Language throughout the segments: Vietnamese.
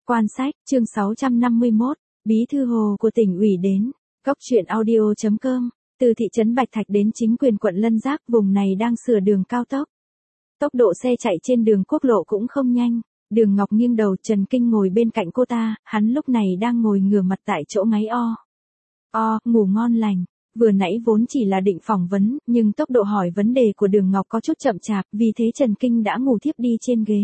Quan sách, chương 651, Bí thư Hồ của tỉnh ủy đến. Cóc truyện audio.com, từ thị trấn Bạch Thạch đến chính quyền quận Lân Giác, vùng này đang sửa đường cao tốc. Tốc độ xe chạy trên đường quốc lộ cũng không nhanh. Đường Ngọc nghiêng đầu, Trần Kinh ngồi bên cạnh cô ta, hắn lúc này đang ngồi ngửa mặt tại chỗ ngáy ngủ ngon lành. Vừa nãy vốn chỉ là định phỏng vấn, nhưng tốc độ hỏi vấn đề của Đường Ngọc có chút chậm chạp, vì thế Trần Kinh đã ngủ thiếp đi trên ghế.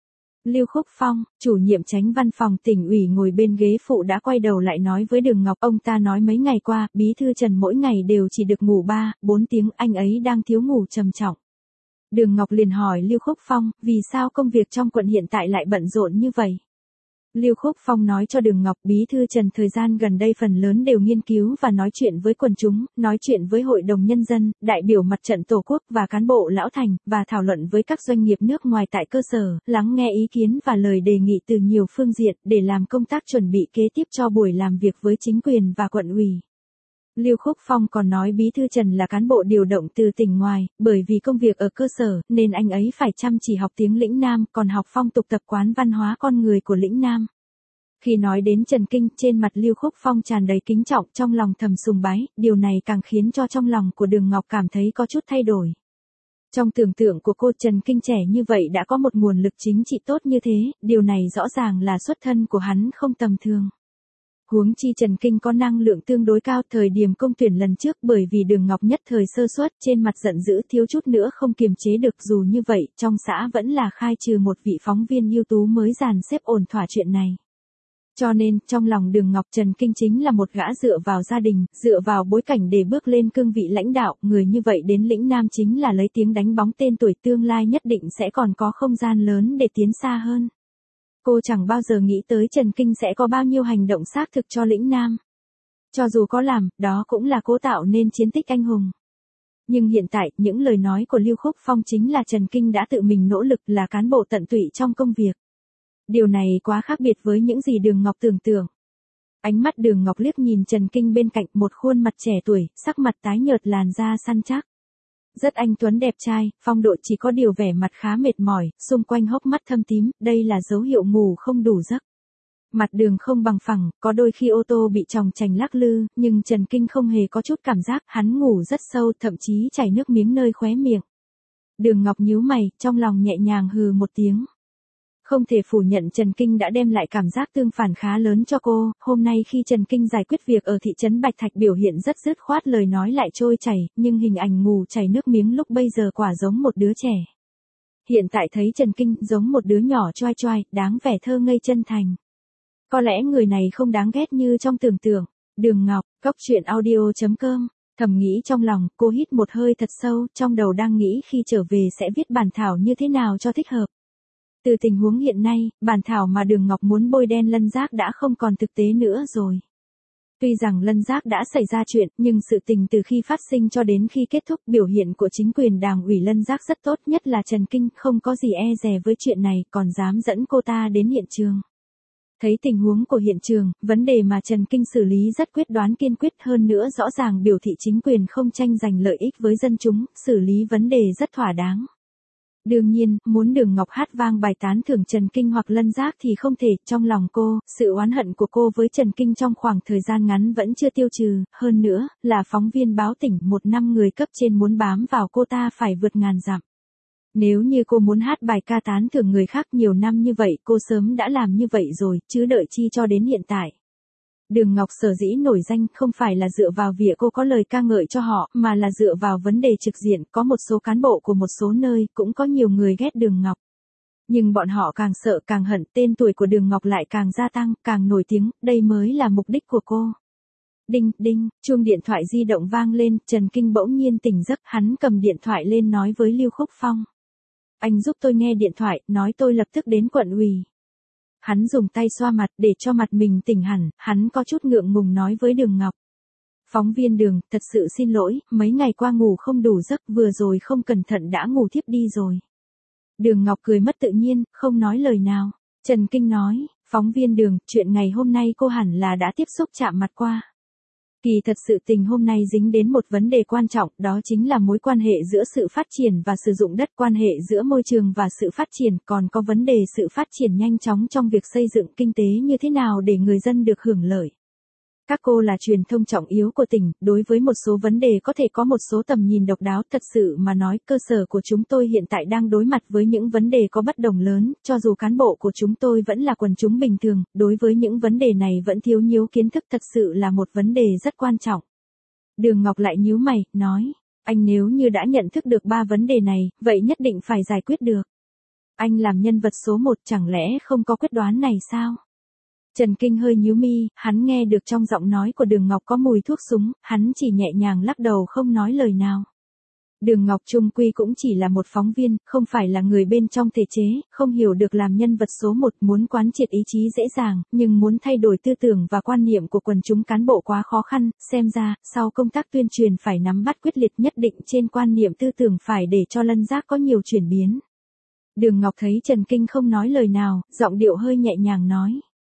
Lưu Khúc Phong, chủ nhiệm chánh văn phòng tỉnh ủy ngồi bên ghế phụ đã quay đầu lại nói với Đường Ngọc, ông ta nói mấy ngày qua, bí thư Trần mỗi ngày đều chỉ được ngủ 3-4 tiếng, anh ấy đang thiếu ngủ trầm trọng. Đường Ngọc liền hỏi Lưu Khúc Phong, vì sao công việc trong quận hiện tại lại bận rộn như vậy? Lưu Khúc Phong nói cho Đường Ngọc, bí thư Trần thời gian gần đây phần lớn đều nghiên cứu và nói chuyện với quần chúng, nói chuyện với hội đồng nhân dân, đại biểu mặt trận tổ quốc và cán bộ lão thành, và thảo luận với các doanh nghiệp nước ngoài tại cơ sở, lắng nghe ý kiến và lời đề nghị từ nhiều phương diện để làm công tác chuẩn bị kế tiếp cho buổi làm việc với chính quyền và quận ủy. Lưu Khúc Phong còn nói bí thư Trần là cán bộ điều động từ tỉnh ngoài, bởi vì công việc ở cơ sở, nên anh ấy phải chăm chỉ học tiếng lĩnh Nam, còn học phong tục tập quán văn hóa con người của lĩnh Nam. Khi nói đến Trần Kinh, trên mặt Lưu Khúc Phong tràn đầy kính trọng, trong lòng thầm sùng bái, điều này càng khiến cho trong lòng của Đường Ngọc cảm thấy có chút thay đổi. Trong tưởng tượng của cô, Trần Kinh trẻ như vậy đã có một nguồn lực chính trị tốt như thế, điều này rõ ràng là xuất thân của hắn không tầm thường. Huống chi Trần Kinh có năng lượng tương đối cao, thời điểm công tuyển lần trước bởi vì Đường Ngọc nhất thời sơ suất, trên mặt giận dữ thiếu chút nữa không kiềm chế được, dù như vậy, trong xã vẫn là khai trừ một vị phóng viên ưu tú mới dàn xếp ổn thỏa chuyện này. Cho nên, trong lòng Đường Ngọc, Trần Kinh chính là một gã dựa vào gia đình, dựa vào bối cảnh để bước lên cương vị lãnh đạo, người như vậy đến lĩnh Nam chính là lấy tiếng đánh bóng tên tuổi, tương lai nhất định sẽ còn có không gian lớn để tiến xa hơn. Cô chẳng bao giờ nghĩ tới Trần Kinh sẽ có bao nhiêu hành động xác thực cho lĩnh Nam. Cho dù có làm, đó cũng là cố tạo nên chiến tích anh hùng. Nhưng hiện tại, những lời nói của Lưu Khúc Phong chính là Trần Kinh đã tự mình nỗ lực, là cán bộ tận tụy trong công việc. Điều này quá khác biệt với những gì Đường Ngọc tưởng tượng. Ánh mắt Đường Ngọc liếc nhìn Trần Kinh bên cạnh, một khuôn mặt trẻ tuổi, sắc mặt tái nhợt, làn da săn chắc. Rất anh tuấn đẹp trai, phong độ, chỉ có điều vẻ mặt khá mệt mỏi, xung quanh hốc mắt thâm tím, đây là dấu hiệu ngủ không đủ giấc. Mặt Đường không bằng phẳng, có đôi khi ô tô bị chòng chành lắc lư, nhưng Trần Kinh không hề có chút cảm giác, hắn ngủ rất sâu, thậm chí chảy nước miếng nơi khóe miệng. Đường Ngọc nhíu mày, trong lòng nhẹ nhàng hừ một tiếng. Không thể phủ nhận Trần Kinh đã đem lại cảm giác tương phản khá lớn cho cô, hôm nay khi Trần Kinh giải quyết việc ở thị trấn Bạch Thạch biểu hiện rất dứt khoát, lời nói lại trôi chảy, nhưng hình ảnh ngủ chảy nước miếng lúc bây giờ quả giống một đứa trẻ. Hiện tại thấy Trần Kinh giống một đứa nhỏ choai choai, đáng vẻ thơ ngây chân thành. Có lẽ người này không đáng ghét như trong tưởng tượng. Đường Ngọc, Cóc truyện audio.com, thầm nghĩ trong lòng, cô hít một hơi thật sâu, trong đầu đang nghĩ khi trở về sẽ viết bản thảo như thế nào cho thích hợp. Từ tình huống hiện nay, bản thảo mà Đường Ngọc muốn bôi đen Lân Giác đã không còn thực tế nữa rồi. Tuy rằng Lân Giác đã xảy ra chuyện, nhưng sự tình từ khi phát sinh cho đến khi kết thúc, biểu hiện của chính quyền Đảng ủy Lân Giác rất tốt, nhất là Trần Kinh không có gì e dè với chuyện này, còn dám dẫn cô ta đến hiện trường. Thấy tình huống của hiện trường, vấn đề mà Trần Kinh xử lý rất quyết đoán kiên quyết, hơn nữa rõ ràng biểu thị chính quyền không tranh giành lợi ích với dân chúng, xử lý vấn đề rất thỏa đáng. Đương nhiên, muốn Đường Ngọc hát vang bài tán thưởng Trần Kinh hoặc Lân Giác thì không thể, trong lòng cô, sự oán hận của cô với Trần Kinh trong khoảng thời gian ngắn vẫn chưa tiêu trừ, hơn nữa, là phóng viên báo tỉnh, một năm người cấp trên muốn bám vào cô ta phải vượt ngàn dặm. Nếu như cô muốn hát bài ca tán thưởng người khác nhiều năm như vậy, cô sớm đã làm như vậy rồi, chứ đợi chi cho đến hiện tại. Đường Ngọc sở dĩ nổi danh không phải là dựa vào việc cô có lời ca ngợi cho họ, mà là dựa vào vấn đề trực diện, có một số cán bộ của một số nơi, cũng có nhiều người ghét Đường Ngọc. Nhưng bọn họ càng sợ càng hận, tên tuổi của Đường Ngọc lại càng gia tăng, càng nổi tiếng, đây mới là mục đích của cô. Đinh, đinh, chuông điện thoại di động vang lên, Trần Kinh bỗng nhiên tỉnh giấc, hắn cầm điện thoại lên nói với Lưu Khúc Phong. Anh giúp tôi nghe điện thoại, nói tôi lập tức đến quận ủy. Hắn dùng tay xoa mặt để cho mặt mình tỉnh hẳn, hắn có chút ngượng ngùng nói với Đường Ngọc. Phóng viên Đường, thật sự xin lỗi, mấy ngày qua ngủ không đủ giấc, vừa rồi không cẩn thận đã ngủ thiếp đi rồi. Đường Ngọc cười mất tự nhiên, không nói lời nào. Trần Kinh nói, phóng viên Đường, chuyện ngày hôm nay cô hẳn là đã tiếp xúc chạm mặt qua. Kỳ thật sự tình hôm nay dính đến một vấn đề quan trọng, đó chính là mối quan hệ giữa sự phát triển và sử dụng đất, quan hệ giữa môi trường và sự phát triển, còn có vấn đề sự phát triển nhanh chóng trong việc xây dựng kinh tế như thế nào để người dân được hưởng lợi. Các cô là truyền thông trọng yếu của tỉnh, đối với một số vấn đề có thể có một số tầm nhìn độc đáo. Thật sự mà nói, cơ sở của chúng tôi hiện tại đang đối mặt với những vấn đề có bất đồng lớn, cho dù cán bộ của chúng tôi vẫn là quần chúng bình thường, đối với những vấn đề này vẫn thiếu nhiều kiến thức, thật sự là một vấn đề rất quan trọng. Đường Ngọc lại nhíu mày, nói, anh nếu như đã nhận thức được 3 vấn đề này, vậy nhất định phải giải quyết được. Anh làm nhân vật số 1 chẳng lẽ không có quyết đoán này sao? Trần Kinh hơi nhíu mi, hắn nghe được trong giọng nói của Đường Ngọc có mùi thuốc súng, hắn chỉ nhẹ nhàng lắc đầu không nói lời nào. Đường Ngọc chung quy cũng chỉ là một phóng viên, không phải là người bên trong thể chế, không hiểu được làm nhân vật số 1, muốn quán triệt ý chí dễ dàng, nhưng muốn thay đổi tư tưởng và quan niệm của quần chúng cán bộ quá khó khăn, xem ra, sau công tác tuyên truyền phải nắm bắt quyết liệt, nhất định trên quan niệm tư tưởng phải để cho Lân Giác có nhiều chuyển biến. Đường Ngọc thấy Trần Kinh không nói lời nào, giọng điệu hơi nhẹ nhàng nói.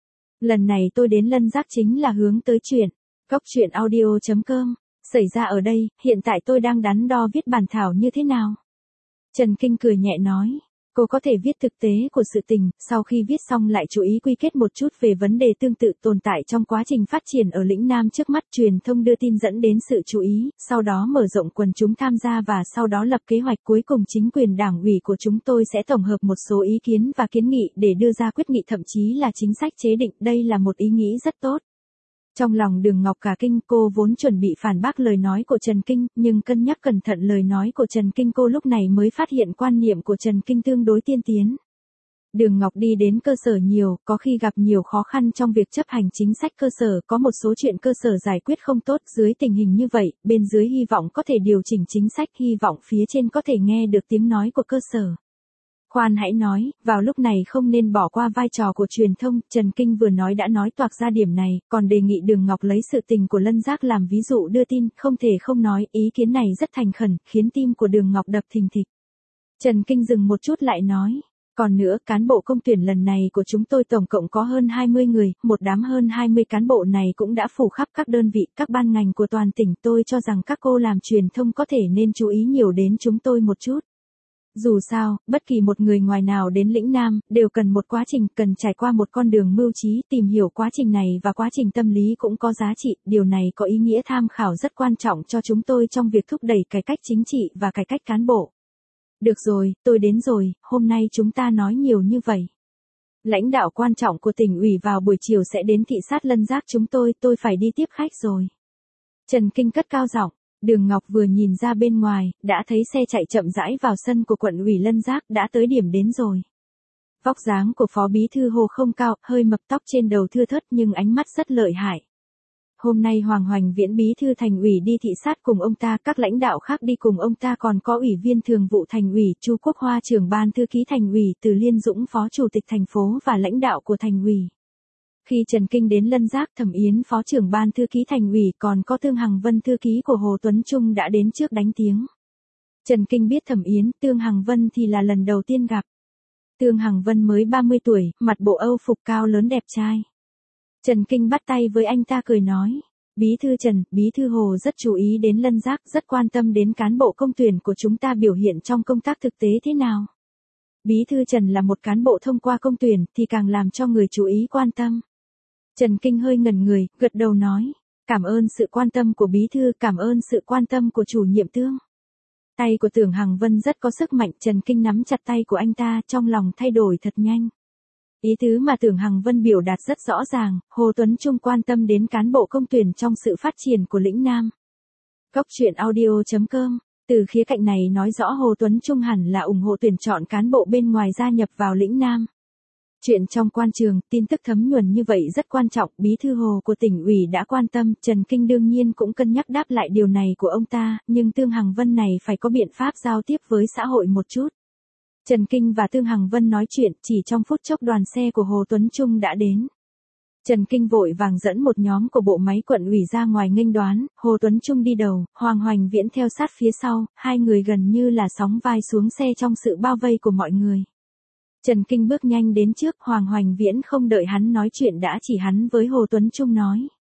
Lần này tôi đến Lân Giác chính là hướng tới chuyện Cóc truyện audio.com xảy ra ở đây, hiện tại tôi đang đắn đo viết bản thảo như thế nào. Trần Kinh cười nhẹ nói, cô có thể viết thực tế của sự tình, sau khi viết xong lại chú ý quy kết một chút về vấn đề tương tự tồn tại trong quá trình phát triển ở lĩnh Nam trước mắt, truyền thông đưa tin dẫn đến sự chú ý, sau đó mở rộng quần chúng tham gia và sau đó lập kế hoạch, cuối cùng chính quyền đảng ủy của chúng tôi sẽ tổng hợp một số ý kiến và kiến nghị để đưa ra quyết nghị, thậm chí là chính sách chế định, đây là một ý nghĩ rất tốt. Trong lòng Đường Ngọc cả kinh, cô vốn chuẩn bị phản bác lời nói của Trần Kinh, nhưng cân nhắc cẩn thận lời nói của Trần Kinh, cô lúc này mới phát hiện quan niệm của Trần Kinh tương đối tiên tiến. Đường Ngọc đi đến cơ sở nhiều, có khi gặp nhiều khó khăn trong việc chấp hành chính sách cơ sở, có một số chuyện cơ sở giải quyết không tốt, dưới tình hình như vậy, bên dưới hy vọng có thể điều chỉnh chính sách, hy vọng phía trên có thể nghe được tiếng nói của cơ sở. Khoan hãy nói, vào lúc này không nên bỏ qua vai trò của truyền thông, Trần Kinh vừa nói đã nói toạc ra điểm này, còn đề nghị Đường Ngọc lấy sự tình của Lân Giác làm ví dụ đưa tin, không thể không nói, ý kiến này rất thành khẩn, khiến tim của Đường Ngọc đập thình thịch. Trần Kinh dừng một chút lại nói, còn nữa, cán bộ công tuyển lần này của chúng tôi tổng cộng có hơn 20 người, một đám hơn 20 cán bộ này cũng đã phủ khắp các đơn vị, các ban ngành của toàn tỉnh, tôi cho rằng các cô làm truyền thông có thể nên chú ý nhiều đến chúng tôi một chút. Dù sao, bất kỳ một người ngoài nào đến lĩnh Nam, đều cần một quá trình, cần trải qua một con đường mưu trí, tìm hiểu quá trình này và quá trình tâm lý cũng có giá trị, điều này có ý nghĩa tham khảo rất quan trọng cho chúng tôi trong việc thúc đẩy cải cách chính trị và cải cách cán bộ. Được rồi, tôi đến rồi, hôm nay chúng ta nói nhiều như vậy. Lãnh đạo quan trọng của tỉnh ủy vào buổi chiều sẽ đến thị sát Lân Giác chúng tôi phải đi tiếp khách rồi. Trần Kinh cất cao giọng. Đường Ngọc vừa nhìn ra bên ngoài, đã thấy xe chạy chậm rãi vào sân của quận ủy Lân Giác, đã tới điểm đến rồi. Vóc dáng của Phó Bí thư Hồ không cao, hơi mập, tóc trên đầu thưa thớt nhưng ánh mắt rất lợi hại. Hôm nay Hoàng Hoành Viễn Bí thư Thành ủy đi thị sát cùng ông ta, các lãnh đạo khác đi cùng ông ta, còn có Ủy viên Thường vụ Thành ủy, Chu Quốc Hoa trưởng ban thư ký Thành ủy, Từ Liên Dũng Phó Chủ tịch thành phố và lãnh đạo của Thành ủy. Khi Trần Kinh đến Lân Giác, Thẩm Yến Phó trưởng ban thư ký Thành ủy, còn có Tương Hằng Vân thư ký của Hồ Tuấn Trung đã đến trước đánh tiếng. Trần Kinh biết Thẩm Yến, Tương Hằng Vân thì là lần đầu tiên gặp. Tương Hằng Vân mới 30 tuổi, mặt bộ Âu phục, cao lớn đẹp trai. Trần Kinh bắt tay với anh ta cười nói, Bí thư Trần, Bí thư Hồ rất chú ý đến Lân Giác, rất quan tâm đến cán bộ công tuyển của chúng ta biểu hiện trong công tác thực tế thế nào. Bí thư Trần là một cán bộ thông qua công tuyển thì càng làm cho người chú ý quan tâm. Trần Kinh hơi ngẩn người, gật đầu nói, cảm ơn sự quan tâm của bí thư, cảm ơn sự quan tâm của chủ nhiệm Tương. Tay của Tưởng Hằng Vân rất có sức mạnh, Trần Kinh nắm chặt tay của anh ta, trong lòng thay đổi thật nhanh. Ý tứ mà Tưởng Hằng Vân biểu đạt rất rõ ràng, Hồ Tuấn Trung quan tâm đến cán bộ công tuyển trong sự phát triển của lĩnh Nam. Cóc truyện audio.com, từ khía cạnh này nói rõ Hồ Tuấn Trung hẳn là ủng hộ tuyển chọn cán bộ bên ngoài gia nhập vào lĩnh Nam. Chuyện trong quan trường, tin tức thấm nhuần như vậy rất quan trọng, Bí thư Hồ của tỉnh ủy đã quan tâm, Trần Kinh đương nhiên cũng cân nhắc đáp lại điều này của ông ta, nhưng Tương Hằng Vân này phải có biện pháp giao tiếp với xã hội một chút. Trần Kinh và Tương Hằng Vân nói chuyện, chỉ trong phút chốc đoàn xe của Hồ Tuấn Trung đã đến. Trần Kinh vội vàng dẫn một nhóm của bộ máy quận ủy ra ngoài nghênh đoán, Hồ Tuấn Trung đi đầu, Hoàng Hoành Viễn theo sát phía sau, hai người gần như là sóng vai xuống xe trong sự bao vây của mọi người. Trần Kinh bước nhanh đến trước, Hoàng Hoành Viễn không đợi hắn nói chuyện đã chỉ hắn với Hồ Tuấn Trung nói.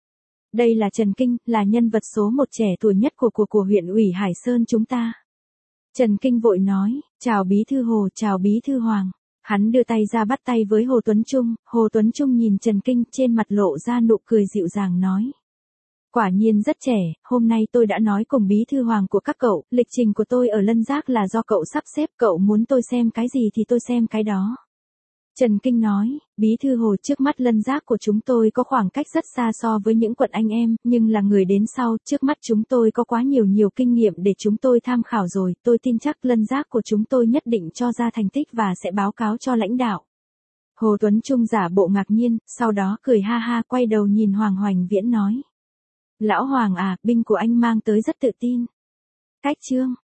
Đây là Trần Kinh, là nhân vật số một trẻ tuổi nhất của huyện ủy Hải Sơn chúng ta. Trần Kinh vội nói, chào bí thư Hồ, chào bí thư Hoàng. Hắn đưa tay ra bắt tay với Hồ Tuấn Trung, Hồ Tuấn Trung nhìn Trần Kinh trên mặt lộ ra nụ cười dịu dàng nói. Quả nhiên rất trẻ, hôm nay tôi đã nói cùng bí thư Hoàng của các cậu, lịch trình của tôi ở Lân Giác là do cậu sắp xếp, cậu muốn tôi xem cái gì thì tôi xem cái đó. Trần Kinh nói, bí thư Hồ, trước mắt Lân Giác của chúng tôi có khoảng cách rất xa so với những quận anh em, nhưng là người đến sau, trước mắt chúng tôi có quá nhiều kinh nghiệm để chúng tôi tham khảo rồi, tôi tin chắc Lân Giác của chúng tôi nhất định cho ra thành tích và sẽ báo cáo cho lãnh đạo. Hồ Tuấn Trung giả bộ ngạc nhiên, sau đó cười ha ha quay đầu nhìn Hoàng Hoành Viễn nói. Lão Hoàng à, binh của anh mang tới rất tự tin. Cách chương.